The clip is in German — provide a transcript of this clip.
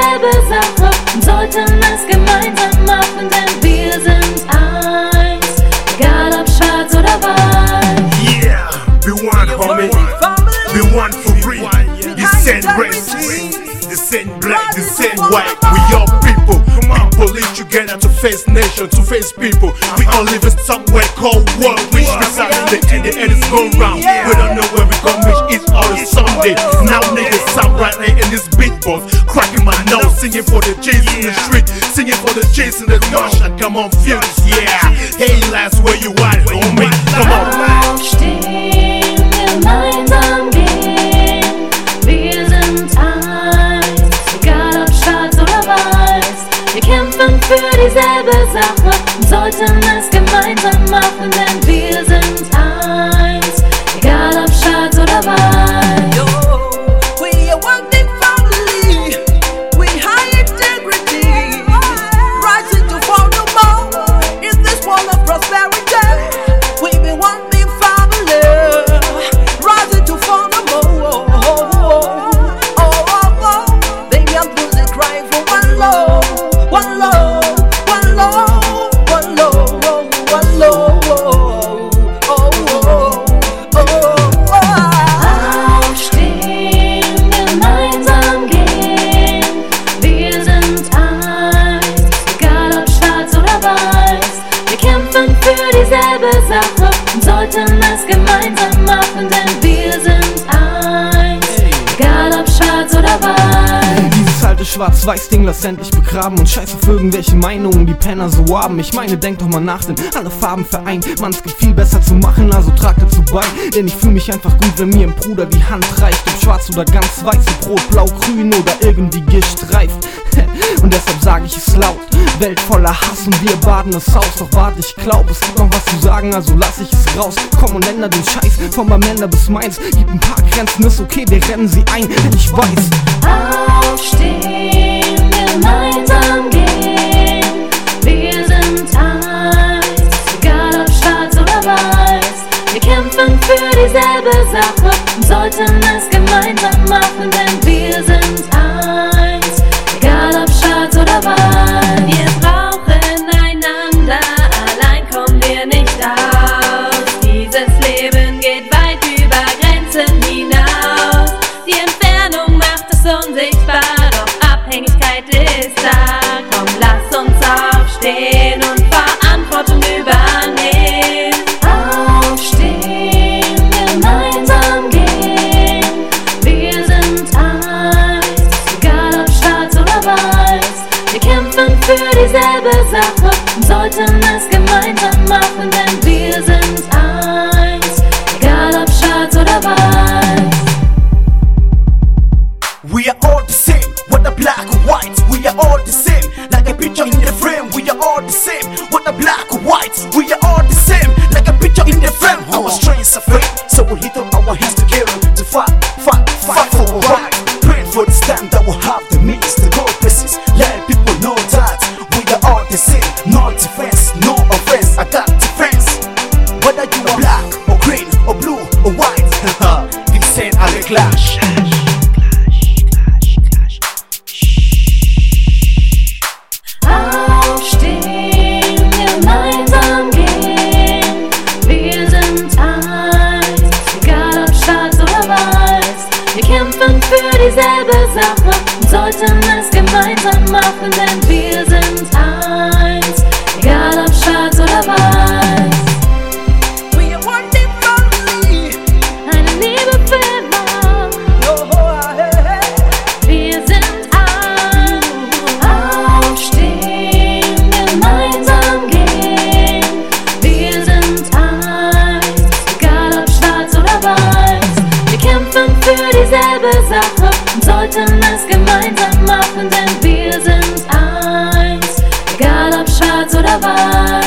dieselbe Sache und sollten es gemeinsam machen, denn wir sind eins, egal ob schwarz oder weiß. Yeah, we want homie, we want for free. The same race, the same black, the same white. We all people, people live together to face nation, to face people. We all live in somewhere called world, which reside in the end is going round. We don't know where we gon' meet each other someday. Now niggas, I'm right there in this big boss, cracking my nose, singing for the J's in the street, singing for the J's in the Deutschland. Come on, fuse, yeah. Hey lads, where you at, homie? Come on. Aufstehen, gemeinsam gehen, wir sind eins, egal ob schwarz oder weiß. Wir kämpfen für dieselbe Sache und sollten es gemeinsam machen, denn wir sind eins, egal ob schwarz oder weiß. Yo, we are one big family, we high integrity, rising to fall no more in this world of prosperity. We be one big family, rising to fall no more. Baby, I'm losing, crying for one love, one love, one love, one love, one love. Aufstehen, gemeinsam gehen, wir sind eins, egal ob schwarz oder weiß. Wir kämpfen für dieselbe Sache und sollten es gemeinsam machen, denn wir sind eins, egal ob schwarz oder weiß. Dieses alte Schwarz-Weiß-Ding lass endlich begraben und scheiß auf irgendwelche Meinungen, die Penner so haben. Ich meine, denk doch mal nach, denn alle Farben vereint. Man, es gibt viel besser zu machen, also trag dazu bei. Denn ich fühl mich einfach gut, wenn mir ein Bruder die Hand reicht. Ob schwarz oder ganz weiß, ob rot, blau, grün oder irgendwie gestreift. Und deshalb sage ich es laut, Welt voller Hass und wir baden es aus. Doch warte, ich glaub, es gibt noch was zu sagen, also lass ich es raus. Komm und änder den Scheiß, von Bamenda bis Mainz. Gib ein paar Grenzen, ist okay, wir rennen sie ein, denn ich weiß. Aufstehen, gemeinsam gehen, wir sind eins, egal ob schwarz oder weiß. Wir kämpfen für dieselbe Sache und sollten es gemeinsam machen, denn wir sind eins, egal ob schwarz oder weiß. Wir brauchen einander, allein kommen wir nicht aus. Dieses Leben geht weit über Grenzen hinaus. Die Entfernung macht es unsichtbar, doch Abhängigkeit ist da. Komm, lass uns aufstehen und Verantwortung übernehmen. Aufstehen, gemeinsam gehen, wir sind eins, egal ob schwarz oder weiß. Wir kämpfen für dieselbe Sache und sollten es gemeinsam machen, denn wir sind eins, egal ob schwarz oder weiß. We are all the same, whether black or white. We are all the same, like a picture in the frame. We are all the same, whether black or white. We are all the same, like a picture in the frame. Our strengths are free, so we lift up our hands together to fight for our right. Praying for this time that we'll have the means to go places. Let people know that we are all the same. No defense, no offense. I got defense. Whether you are black or green or blue or white, this ain't a clash. Aufstehen, gemeinsam gehen, wir sind eins, egal ob schwarz oder weiß. Wir kämpfen für dieselbe Sache und sollten es gemeinsam machen, denn wir sind eins, egal ob schwarz oder weiß. We are one big family. Eine Liebe für immer, wir sind eins. Aufstehen, gemeinsam gehen, wir sind eins, egal ob schwarz oder weiß. Wir kämpfen für dieselbe Sache und sollten es gemeinsam machen, denn wir sind eins, egal ob schwarz oder weiß.